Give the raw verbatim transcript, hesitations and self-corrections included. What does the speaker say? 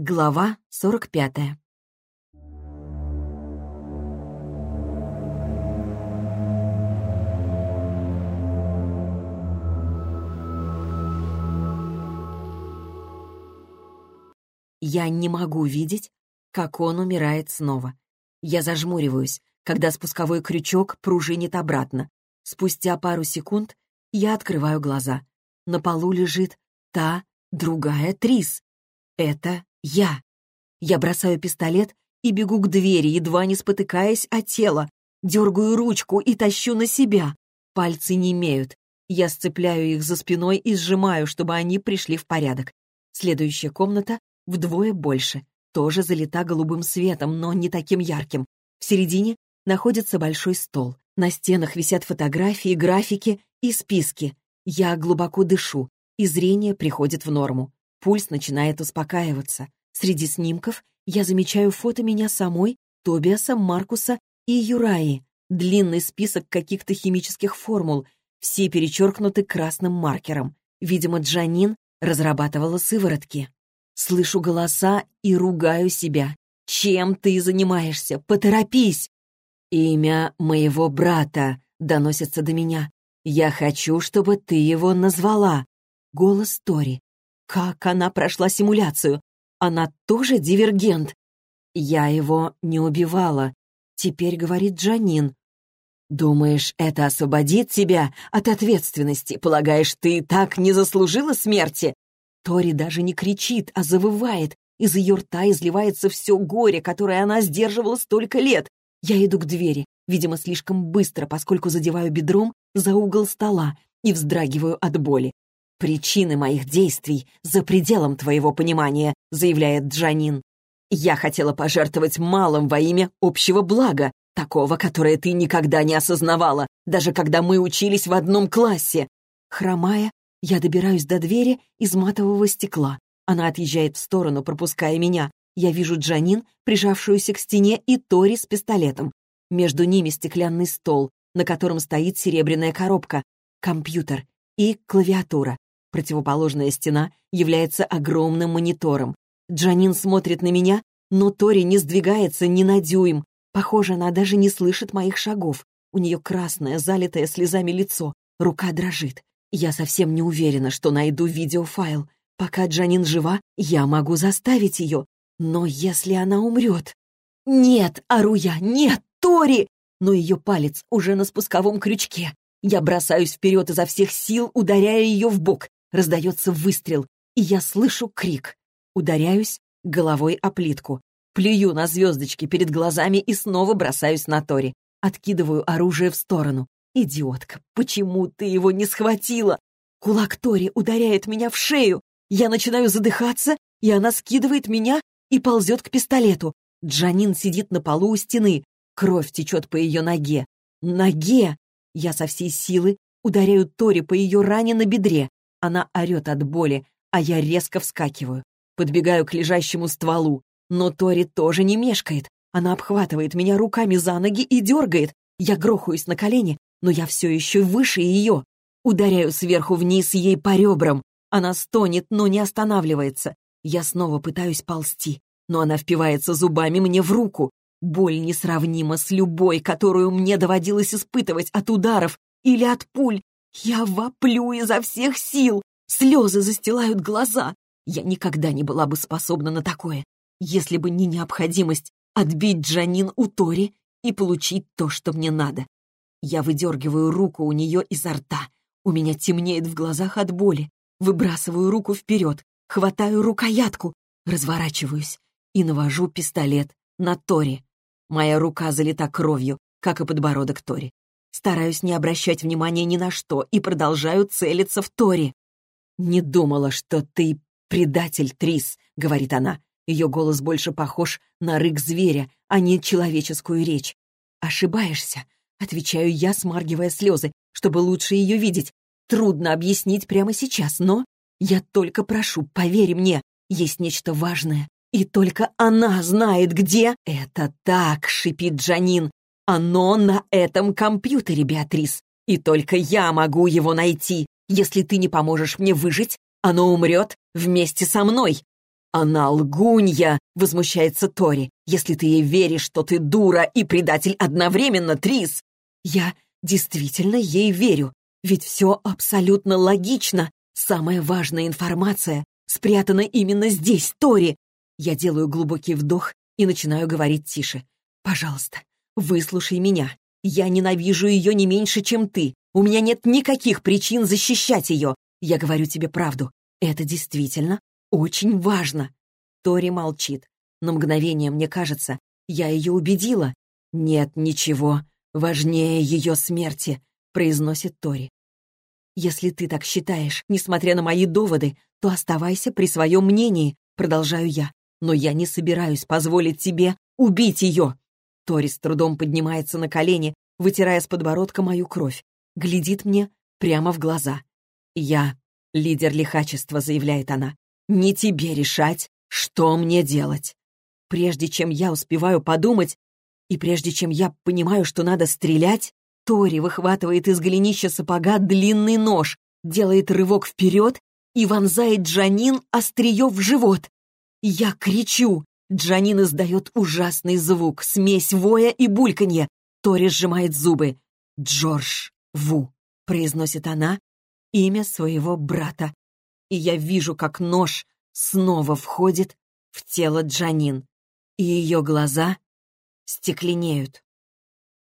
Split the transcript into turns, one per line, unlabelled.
Глава сорок пятая. Я не могу видеть, как он умирает снова. Я зажмуриваюсь, когда спусковой крючок пружинит обратно. Спустя пару секунд я открываю глаза. На полу лежит та, другая Трис. Это я. Я бросаю пистолет и бегу к двери, едва не спотыкаясь о тело. Дергаю ручку и тащу на себя. Пальцы немеют. Я сцепляю их за спиной и сжимаю, чтобы они пришли в порядок. Следующая комната вдвое больше. Тоже залита голубым светом, но не таким ярким. В середине находится большой стол. На стенах висят фотографии, графики и списки. Я глубоко дышу, и зрение приходит в норму. Пульс начинает успокаиваться. Среди снимков я замечаю фото меня самой, Тобиаса, Маркуса и Юраи. Длинный список каких-то химических формул. Все перечеркнуты красным маркером. Видимо, Джанин разрабатывала сыворотки. Слышу голоса и ругаю себя. «Чем ты занимаешься? Поторопись!» «Имя моего брата», — доносится до меня. «Я хочу, чтобы ты его назвала». Голос Тори. Как она прошла симуляцию? Она тоже дивергент? Я его не убивала. Теперь говорит Джанин. «Думаешь, это освободит тебя от ответственности? Полагаешь, ты так не заслужила смерти?» Тори даже не кричит, а завывает. Из ее рта изливается все горе, которое она сдерживала столько лет. Я иду к двери, видимо, слишком быстро, поскольку задеваю бедром за угол стола и вздрагиваю от боли. «Причины моих действий за пределом твоего понимания», — заявляет Джанин. «Я хотела пожертвовать малым во имя общего блага, такого, которое ты никогда не осознавала, даже когда мы учились в одном классе». Хромая, я добираюсь до двери из матового стекла. Она отъезжает в сторону, пропуская меня. Я вижу Джанин, прижавшуюся к стене, и Тори с пистолетом. Между ними стеклянный стол, на котором стоит серебряная коробка, компьютер и клавиатура. Противоположная стена является огромным монитором. Джанин смотрит на меня, но Тори не сдвигается ни на дюйм. Похоже, она даже не слышит моих шагов. У нее красное, залитое слезами лицо. Рука дрожит. Я совсем не уверена, что найду видеофайл. Пока Джанин жива, я могу заставить ее. Но если она умрет... «Нет!» — ору я. «Нет, Тори!» Но ее палец уже на спусковом крючке. Я бросаюсь вперед изо всех сил, ударяя ее в бок. Раздается выстрел, и я слышу крик. Ударяюсь головой о плитку. Плюю на звездочки перед глазами и снова бросаюсь на Тори. Откидываю оружие в сторону. «Идиотка, почему ты его не схватила?» Кулак Тори ударяет меня в шею. Я начинаю задыхаться, и она скидывает меня и ползет к пистолету. Джанин сидит на полу у стены. Кровь течет по ее ноге. Ноге! Я со всей силы ударяю Тори по ее ране на бедре. Она орет от боли, а я резко вскакиваю. Подбегаю к лежащему стволу. Но Тори тоже не мешкает. Она обхватывает меня руками за ноги и дергает. Я грохаюсь на колени, но я все еще выше ее. Ударяю сверху вниз ей по ребрам. Она стонет, но не останавливается. Я снова пытаюсь ползти, но она впивается зубами мне в руку. Боль несравнима с любой, которую мне доводилось испытывать от ударов или от пуль. Я воплю изо всех сил. Слезы застилают глаза. Я никогда не была бы способна на такое, если бы не необходимость отбить Джанин у Тори и получить то, что мне надо. Я выдергиваю руку у нее изо рта. У меня темнеет в глазах от боли. Выбрасываю руку вперед, хватаю рукоятку, разворачиваюсь и навожу пистолет на Тори. Моя рука залита кровью, как и подбородок Тори. Стараюсь не обращать внимания ни на что и продолжаю целиться в Тори. «Не думала, что ты предатель, Трис», — говорит она. Ее голос больше похож на рык зверя, а не человеческую речь. «Ошибаешься», — отвечаю я, смаргивая слезы, чтобы лучше ее видеть. Трудно объяснить прямо сейчас, но я только прошу, поверь мне, есть нечто важное, и только она знает, где. «Это так», — шипит Джанин. «Оно на этом компьютере, Беатрис, и только я могу его найти. Если ты не поможешь мне выжить, оно умрет вместе со мной». «Она лгунья!» — возмущается Тори. «Если ты ей веришь, то ты дура и предатель одновременно, Трис!» «Я действительно ей верю, ведь все абсолютно логично. Самая важная информация спрятана именно здесь, Тори!» Я делаю глубокий вдох и начинаю говорить тише. «Пожалуйста, выслушай меня. Я ненавижу ее не меньше, чем ты. У меня нет никаких причин защищать ее. Я говорю тебе правду. Это действительно очень важно». Тори молчит. На мгновение мне кажется, я ее убедила. «Нет ничего важнее ее смерти», — произносит Тори. «Если ты так считаешь, несмотря на мои доводы, то оставайся при своем мнении», — продолжаю я. «Но я не собираюсь позволить тебе убить ее». Тори с трудом поднимается на колени, вытирая с подбородка мою кровь. Глядит мне прямо в глаза. «Я лидер лихачества», — заявляет она. «Не тебе решать, что мне делать». Прежде чем я успеваю подумать, и прежде чем я понимаю, что надо стрелять, Тори выхватывает из голенища сапога длинный нож, делает рывок вперед и вонзает Джанин острие в живот. Я кричу. Джанин издает ужасный звук, смесь воя и бульканья. Тори сжимает зубы. «Джордж Ву», — произносит она имя своего брата. И я вижу, как нож снова входит в тело Джанин, и ее глаза стекленеют.